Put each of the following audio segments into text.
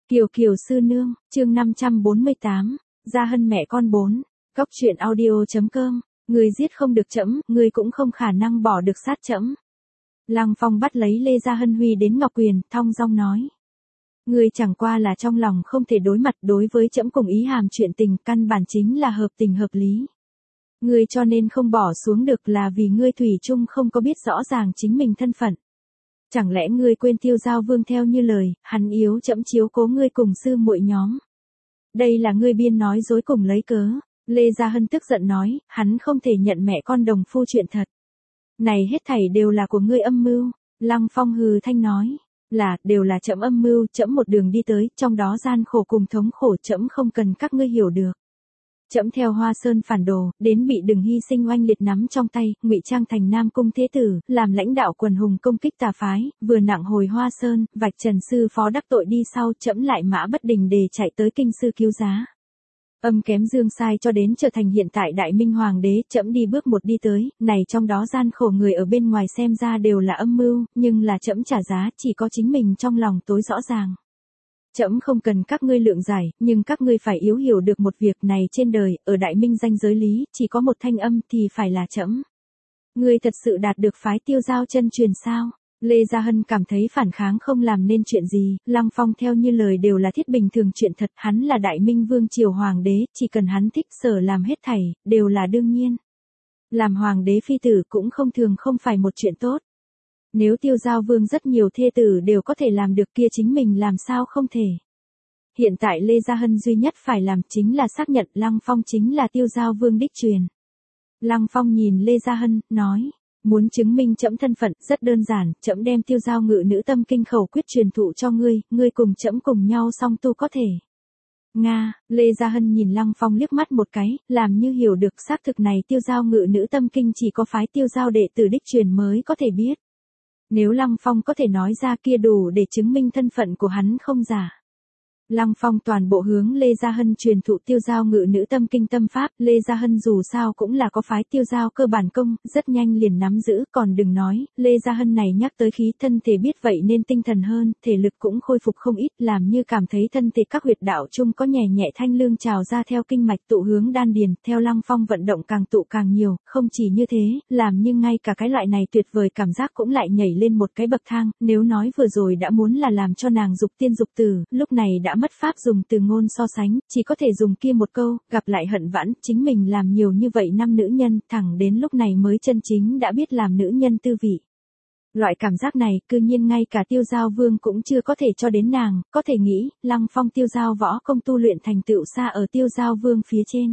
Kiều Kiều sư nương, chương 548, Gia Hân mẹ con 4, Cóc truyện audio.com, người giết không được trẫm, người cũng không khả năng bỏ được sát trẫm. Lăng Phong bắt lấy Lê Gia Hân huy đến Ngọc Quyền, thong dong nói. Người chẳng qua là trong lòng không thể đối mặt đối với trẫm cùng ý hàm chuyện tình, căn bản chính là hợp tình hợp lý. Ngươi cho nên không bỏ xuống được là vì ngươi thủy chung không có biết rõ ràng chính mình thân phận. Chẳng lẽ ngươi quên Tiêu Giao Vương theo như lời, hắn yếu trẫm chiếu cố ngươi cùng sư muội nhóm. Đây là ngươi biên nói dối cùng lấy cớ. Lê Gia Hân tức giận nói, hắn không thể nhận mẹ con đồng phu chuyện thật. Này hết thảy đều là của ngươi âm mưu. Lăng Phong hừ thanh nói, đều là trẫm âm mưu, trẫm một đường đi tới, trong đó gian khổ cùng thống khổ trẫm không cần các ngươi hiểu được. Trẫm theo Hoa Sơn phản đồ, đến bị Đừng Hy Sinh oanh liệt nắm trong tay, ngụy trang thành Nam Cung Thế Tử, làm lãnh đạo quần hùng công kích tà phái, vừa nặng hồi Hoa Sơn, vạch trần sư phó đắc tội đi sau, trẫm lại mã bất đình để chạy tới kinh sư cứu giá. Âm kém dương sai cho đến trở thành hiện tại Đại Minh Hoàng đế, trẫm đi bước một đi tới, này trong đó gian khổ người ở bên ngoài xem ra đều là âm mưu, nhưng là trẫm trả giá, chỉ có chính mình trong lòng tối rõ ràng. Trẫm không cần các ngươi lượng giải, nhưng các ngươi phải hiểu được một việc này trên đời, ở Đại Minh danh giới lý, chỉ có một thanh âm thì phải là trẫm. Ngươi thật sự đạt được phái Tiêu Giao chân truyền sao? Lê Gia Hân cảm thấy phản kháng không làm nên chuyện gì, Lăng Phong theo như lời đều là thiết bình thường chuyện thật, hắn là Đại Minh Vương triều hoàng đế, chỉ cần hắn thích sở làm hết thảy, đều là đương nhiên. Làm hoàng đế phi tử cũng không phải một chuyện tốt. Nếu Tiêu Giao Vương rất nhiều thê tử đều có thể làm được kia chính mình làm sao không thể. Hiện tại Lê Gia Hân duy nhất phải làm chính là xác nhận Lăng Phong chính là Tiêu Giao Vương đích truyền. Lăng Phong nhìn Lê Gia Hân, nói, muốn chứng minh trẫm thân phận rất đơn giản, trẫm đem Tiêu Giao Ngự Nữ Tâm Kinh khẩu quyết truyền thụ cho ngươi, ngươi cùng trẫm cùng nhau song tu có thể. Nga, Lê Gia Hân nhìn Lăng Phong liếc mắt một cái, làm như hiểu được xác thực này Tiêu Giao Ngự Nữ Tâm Kinh chỉ có phái Tiêu Giao đệ tử đích truyền mới có thể biết. Nếu Lăng Phong có thể nói ra kia đủ để chứng minh thân phận của hắn không giả. Lăng Phong toàn bộ hướng Lê Gia Hân truyền thụ Tiêu Giao Ngự Nữ Tâm Kinh tâm pháp, Lê Gia Hân dù sao cũng là có phái Tiêu Giao cơ bản công, rất nhanh liền nắm giữ, còn đừng nói, Lê Gia Hân này nhắc tới khí thân thể biết vậy nên tinh thần hơn, thể lực cũng khôi phục không ít, làm như cảm thấy thân thể các huyệt đạo chung có nhẹ nhẹ thanh lương trào ra theo kinh mạch tụ hướng đan điền, theo Lăng Phong vận động càng tụ càng nhiều, không chỉ như thế, làm như ngay cả cái loại này tuyệt vời cảm giác cũng lại nhảy lên một cái bậc thang, nếu nói vừa rồi đã muốn là làm cho nàng dục tiên dục tử, lúc này đã mất pháp dùng từ ngôn so sánh, chỉ có thể dùng kia một câu, gặp lại hận vãn, chính mình làm nhiều như vậy năm nữ nhân, thẳng đến lúc này mới chân chính đã biết làm nữ nhân tư vị. Loại cảm giác này, cư nhiên ngay cả Tiêu Giao Vương cũng chưa có thể cho đến nàng, có thể nghĩ, Lăng Phong Tiêu Giao võ công tu luyện thành tựu xa ở Tiêu Giao Vương phía trên.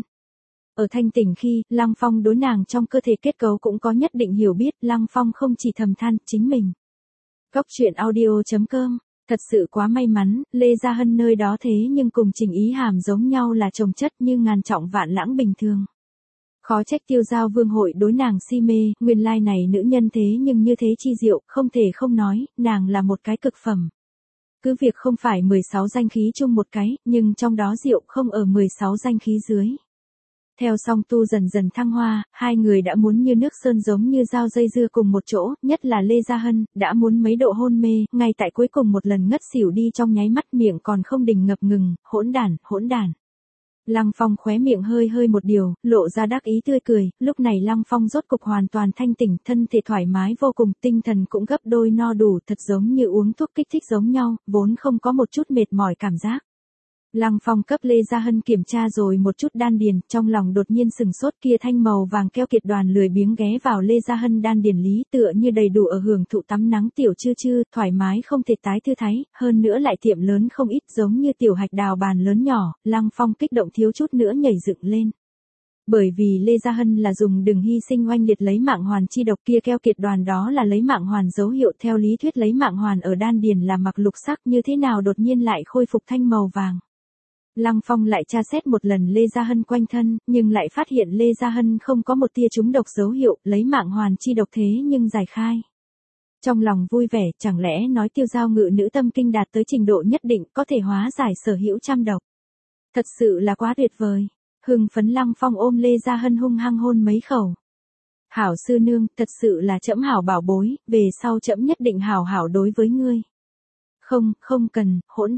Ở thanh tỉnh khi, Lăng Phong đối nàng trong cơ thể kết cấu cũng có nhất định hiểu biết, Lăng Phong không chỉ thầm than, chính mình. Cóc truyện audio.com. Thật sự quá may mắn, Lê Gia Hân nơi đó thế nhưng cùng Trình Ý Hàm giống nhau là chồng chất như ngàn trọng vạn lãng bình thường. Khó trách Tiêu Giao Vương hội đối nàng si mê, nguyên lai này nữ nhân thế nhưng như thế chi diệu, không thể không nói, nàng là một cái cực phẩm. Cứ việc không phải 16 danh khí chung một cái, nhưng trong đó diệu không ở 16 danh khí dưới. Theo song tu dần dần thăng hoa, hai người đã muốn như nước sơn giống như dao dây dưa cùng một chỗ, nhất là Lê Gia Hân, đã muốn mấy độ hôn mê, ngay tại cuối cùng một lần ngất xỉu đi trong nháy mắt miệng còn không đình ngập ngừng, hỗn đản. Lăng Phong khóe miệng hơi một điều, lộ ra đắc ý tươi cười, lúc này Lăng Phong rốt cục hoàn toàn thanh tỉnh, thân thể thoải mái vô cùng, tinh thần cũng gấp đôi no đủ, thật giống như uống thuốc kích thích giống nhau, vốn không có một chút mệt mỏi cảm giác. Lăng Phong cấp Lê Gia Hân kiểm tra rồi một chút đan điền, trong lòng đột nhiên sừng sốt kia thanh màu vàng keo kiệt đoàn lười biếng ghé vào Lê Gia Hân đan điền lý tựa như đầy đủ ở hưởng thụ tắm nắng tiểu chư, thoải mái không thể tái thư thái, hơn nữa lại tiệm lớn không ít giống như tiểu hạch đào bàn lớn nhỏ, Lăng Phong kích động thiếu chút nữa nhảy dựng lên. Bởi vì Lê Gia Hân là dùng Đừng Hy Sinh oanh liệt lấy mạng hoàn chi độc kia keo kiệt đoàn đó là lấy mạng hoàn dấu hiệu theo lý thuyết lấy mạng hoàn ở đan điền là mặc lục sắc như thế nào đột nhiên lại khôi phục thanh màu vàng. Lăng Phong lại tra xét một lần Lê Gia Hân quanh thân, nhưng lại phát hiện Lê Gia Hân không có một tia trúng độc dấu hiệu, lấy mạng hoàn chi độc thế nhưng giải khai. Trong lòng vui vẻ, chẳng lẽ nói Tiêu Giao Ngự Nữ Tâm Kinh đạt tới trình độ nhất định có thể hóa giải sở hữu trăm độc. Thật sự là quá tuyệt vời. Hưng phấn Lăng Phong ôm Lê Gia Hân hung hăng hôn mấy khẩu. Hảo sư nương, thật sự là trẫm hảo bảo bối, về sau trẫm nhất định hảo hảo đối với ngươi. Không cần, hỗn đản.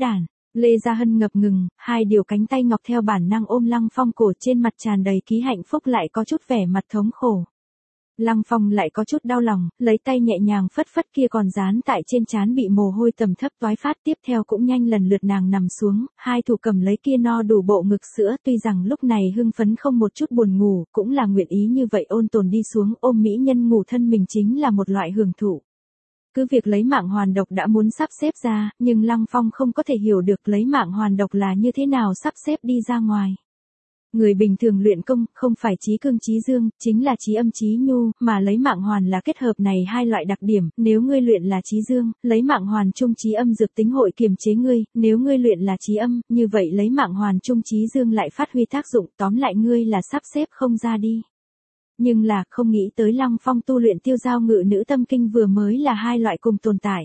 Lê Gia Hân ngập ngừng, hai điều cánh tay ngọc theo bản năng ôm Lăng Phong cổ, trên mặt tràn đầy ký hạnh phúc lại có chút vẻ mặt thống khổ. Lăng Phong lại có chút đau lòng, lấy tay nhẹ nhàng phất phất kia còn dán tại trên trán bị mồ hôi tầm thấp toái phát, tiếp theo cũng nhanh lần lượt nàng nằm xuống, hai thủ cầm lấy kia no đủ bộ ngực sữa, tuy rằng lúc này hưng phấn không một chút buồn ngủ, cũng là nguyện ý như vậy ôn tồn đi xuống, ôm mỹ nhân ngủ thân mình chính là một loại hưởng thụ. Cứ việc lấy mạng hoàn độc đã muốn sắp xếp ra, nhưng Lăng Phong không có thể hiểu được lấy mạng hoàn độc là như thế nào sắp xếp đi ra ngoài. Người bình thường luyện công, không phải trí cương trí dương, chính là trí âm trí nhu, mà lấy mạng hoàn là kết hợp này hai loại đặc điểm, nếu ngươi luyện là trí dương, lấy mạng hoàn chung trí âm dược tính hội kiềm chế ngươi, nếu ngươi luyện là trí âm, như vậy lấy mạng hoàn chung trí dương lại phát huy tác dụng, tóm lại ngươi là sắp xếp không ra đi. Nhưng là, không nghĩ tới Lăng Phong tu luyện tiêu giao ngự nữ tâm kinh vừa mới là hai loại cùng tồn tại.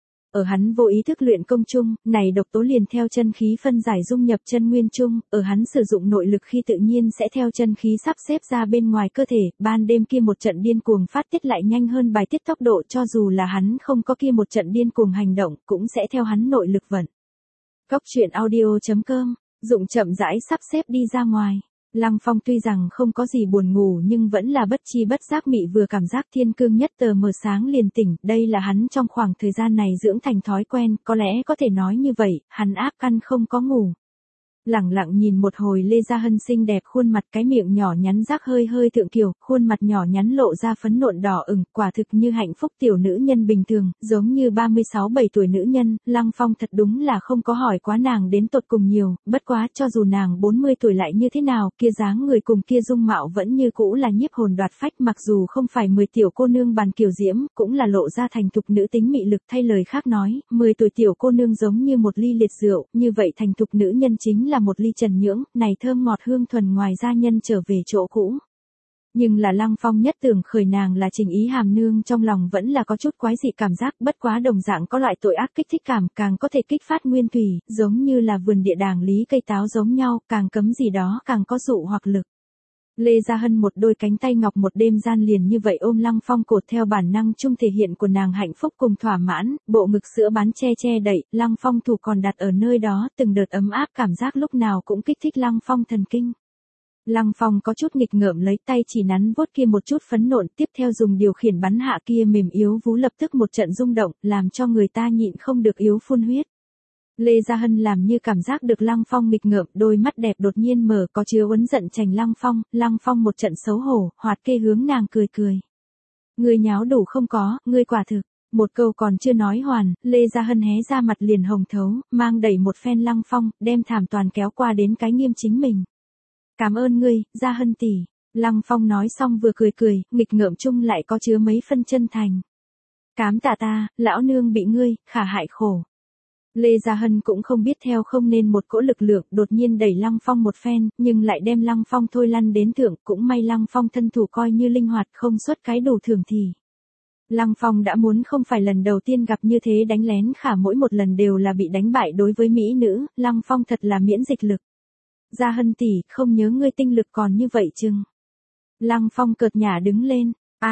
Ở hắn vô ý thức luyện công chung, này độc tố liền theo chân khí phân giải dung nhập chân nguyên chung, ở hắn sử dụng nội lực khi tự nhiên sẽ theo chân khí sắp xếp ra bên ngoài cơ thể, ban đêm kia một trận điên cuồng phát tiết lại nhanh hơn bài tiết tốc độ, cho dù là hắn không có kia một trận điên cuồng hành động, cũng sẽ theo hắn nội lực vận. Cốc truyện audio.com, dụng chậm rãi sắp xếp đi ra ngoài. Lăng Phong tuy rằng không có gì buồn ngủ nhưng vẫn là bất chi bất giác mị vừa cảm giác thiên cương nhất tờ mờ sáng liền tỉnh, đây là hắn trong khoảng thời gian này dưỡng thành thói quen, có lẽ có thể nói như vậy, hắn áp căn không có ngủ. Lẳng lặng nhìn một hồi Lê Gia Hân xinh đẹp khuôn mặt, cái miệng nhỏ nhắn rác hơi hơi thượng kiều, khuôn mặt nhỏ nhắn lộ ra phấn nộn đỏ ửng, quả thực như hạnh phúc tiểu nữ nhân bình thường, giống như 36-7 tuổi nữ nhân, Lăng Phong thật đúng là không có hỏi quá nàng đến tột cùng nhiều, bất quá cho dù nàng 40 tuổi lại như thế nào, kia dáng người cùng kia dung mạo vẫn như cũ là nhiếp hồn đoạt phách, mặc dù không phải 10 tiểu cô nương bàn kiều diễm, cũng là lộ ra thành thục nữ tính mị lực, thay lời khác nói, 10 tuổi tiểu cô nương giống như một ly liệt rượu, như vậy thành thục nữ nhân chính là một ly trần nhưỡng, này thơm ngọt hương thuần ngoài gia nhân trở về chỗ cũ. Nhưng là Lăng Phong nhất tưởng khởi nàng là Trình Ý Hàm nương, trong lòng vẫn là có chút quái dị cảm giác, bất quá đồng dạng có loại tội ác kích thích cảm, càng có thể kích phát nguyên thủy, giống như là vườn địa đàng lý cây táo giống nhau, càng cấm gì đó càng có dụ hoặc lực. Lê Gia Hân một đôi cánh tay ngọc một đêm gian liền như vậy ôm Lăng Phong cột, theo bản năng chung thể hiện của nàng hạnh phúc cùng thỏa mãn, bộ ngực sữa bán che che đậy, Lăng Phong thủ còn đặt ở nơi đó, từng đợt ấm áp cảm giác lúc nào cũng kích thích Lăng Phong thần kinh. Lăng Phong có chút nghịch ngợm lấy tay chỉ nắn vuốt kia một chút phấn nộn, tiếp theo dùng điều khiển bắn hạ kia mềm yếu vú, lập tức một trận rung động, làm cho người ta nhịn không được yếu phun huyết. Lê Gia Hân làm như cảm giác được Lăng Phong nghịch ngợm, đôi mắt đẹp đột nhiên mở, có chứa uấn giận chành Lăng Phong một trận xấu hổ, hoạt kê hướng nàng cười cười. Ngươi nháo đủ không có, ngươi quả thực. Một câu còn chưa nói hoàn, Lê Gia Hân hé ra mặt liền hồng thấu, mang đẩy một phen Lăng Phong, đem thảm toàn kéo qua đến cái nghiêm chính mình. Cảm ơn ngươi, Gia Hân tỷ. Lăng Phong nói xong vừa cười cười, nghịch ngợm chung lại có chứa mấy phân chân thành. Cám tạ ta, lão nương bị ngươi, khả hại khổ. Lê Gia Hân cũng không biết theo không nên một cỗ lực lượng đột nhiên đẩy Lăng Phong một phen, nhưng lại đem Lăng Phong thôi lăn đến thượng, cũng may Lăng Phong thân thủ coi như linh hoạt không xuất cái đủ thường thì. Lăng Phong đã muốn không phải lần đầu tiên gặp như thế đánh lén, khả mỗi một lần đều là bị đánh bại. Đối với mỹ nữ, Lăng Phong thật là miễn dịch lực. Gia Hân tỷ, không nhớ ngươi tinh lực còn như vậy chừng. Lăng Phong cợt nhả đứng lên.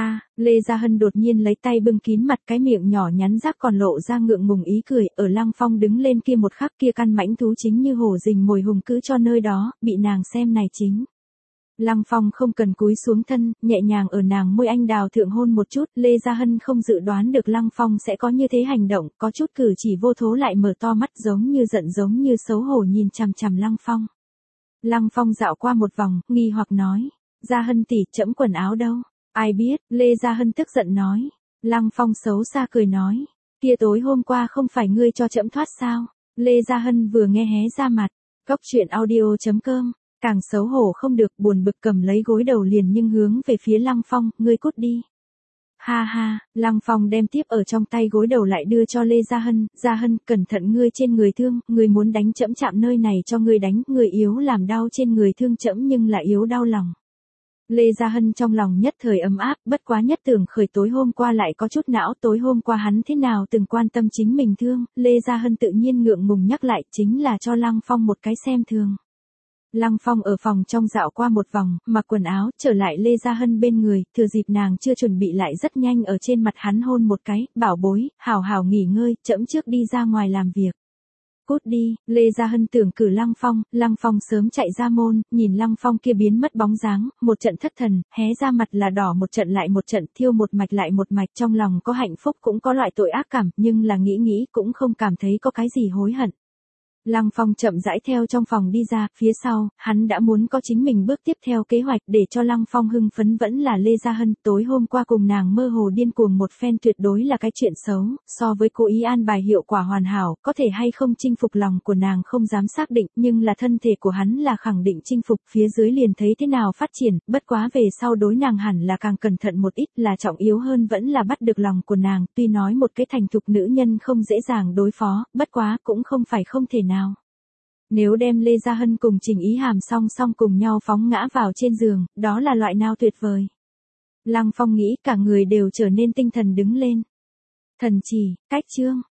Lê Gia Hân đột nhiên lấy tay bưng kín mặt, cái miệng nhỏ nhắn rác còn lộ ra ngượng ngùng ý cười, ở Lăng Phong đứng lên kia một khắc kia căn mãnh thú chính như hổ rình mồi hùng cứ cho nơi đó, bị nàng xem này chính. Lăng Phong không cần cúi xuống thân, nhẹ nhàng ở nàng môi anh đào thượng hôn một chút, Lê Gia Hân không dự đoán được Lăng Phong sẽ có như thế hành động, có chút cử chỉ vô thố lại mở to mắt giống như giận giống như xấu hổ nhìn chằm chằm Lăng Phong. Lăng Phong dạo qua một vòng, nghi hoặc nói, Gia Hân tỷ, trẫm quần áo đâu? Ai biết, Lê Gia Hân tức giận nói. Lăng Phong xấu xa cười nói, kia tối hôm qua không phải ngươi cho trẫm thoát sao? Lê Gia Hân vừa nghe hé ra mặt, cốc truyện audio.com, càng xấu hổ không được, buồn bực cầm lấy gối đầu liền nhưng hướng về phía Lăng Phong, ngươi cút đi. Ha ha, Lăng Phong đem tiếp ở trong tay gối đầu lại đưa cho Lê Gia Hân, cẩn thận ngươi trên người thương, ngươi muốn đánh trẫm chạm nơi này cho ngươi đánh, ngươi yếu làm đau trên người thương trẫm nhưng là yếu đau lòng. Lê Gia Hân trong lòng nhất thời ấm áp, bất quá nhất tưởng khởi tối hôm qua lại có chút não, tối hôm qua hắn thế nào từng quan tâm chính mình thương, Lê Gia Hân tự nhiên ngượng ngùng nhắc lại, chính là cho Lăng Phong một cái xem thường. Lăng Phong ở phòng trong dạo qua một vòng, mặc quần áo, trở lại Lê Gia Hân bên người, thừa dịp nàng chưa chuẩn bị lại rất nhanh ở trên mặt hắn hôn một cái, bảo bối, hảo hảo nghỉ ngơi, trẫm trước đi ra ngoài làm việc. Cút đi, Lê Gia Hân tưởng cử Lăng Phong sớm chạy ra môn, nhìn Lăng Phong kia biến mất bóng dáng, một trận thất thần, hé ra mặt là đỏ một trận lại một trận, thiêu một mạch lại một mạch, trong lòng có hạnh phúc cũng có loại tội ác cảm, nhưng là nghĩ cũng không cảm thấy có cái gì hối hận. Lăng Phong chậm rãi theo trong phòng đi ra, phía sau, hắn đã muốn có chính mình bước tiếp theo kế hoạch, để cho Lăng Phong hưng phấn vẫn là Lê Gia Hân, tối hôm qua cùng nàng mơ hồ điên cuồng một phen tuyệt đối là cái chuyện xấu, so với cố ý an bài hiệu quả hoàn hảo, có thể hay không chinh phục lòng của nàng không dám xác định, nhưng là thân thể của hắn là khẳng định chinh phục, phía dưới liền thấy thế nào phát triển, bất quá về sau đối nàng hẳn là càng cẩn thận một ít, là trọng yếu hơn vẫn là bắt được lòng của nàng, tuy nói một cái thành thục nữ nhân không dễ dàng đối phó, bất quá cũng không phải không thể nào. Nếu đem Lê Gia Hân cùng Trình Ý Hàm song song cùng nhau phóng ngã vào trên giường, đó là loại nào tuyệt vời. Lăng Phong nghĩ cả người đều trở nên tinh thần đứng lên. Thần chỉ, cách chương.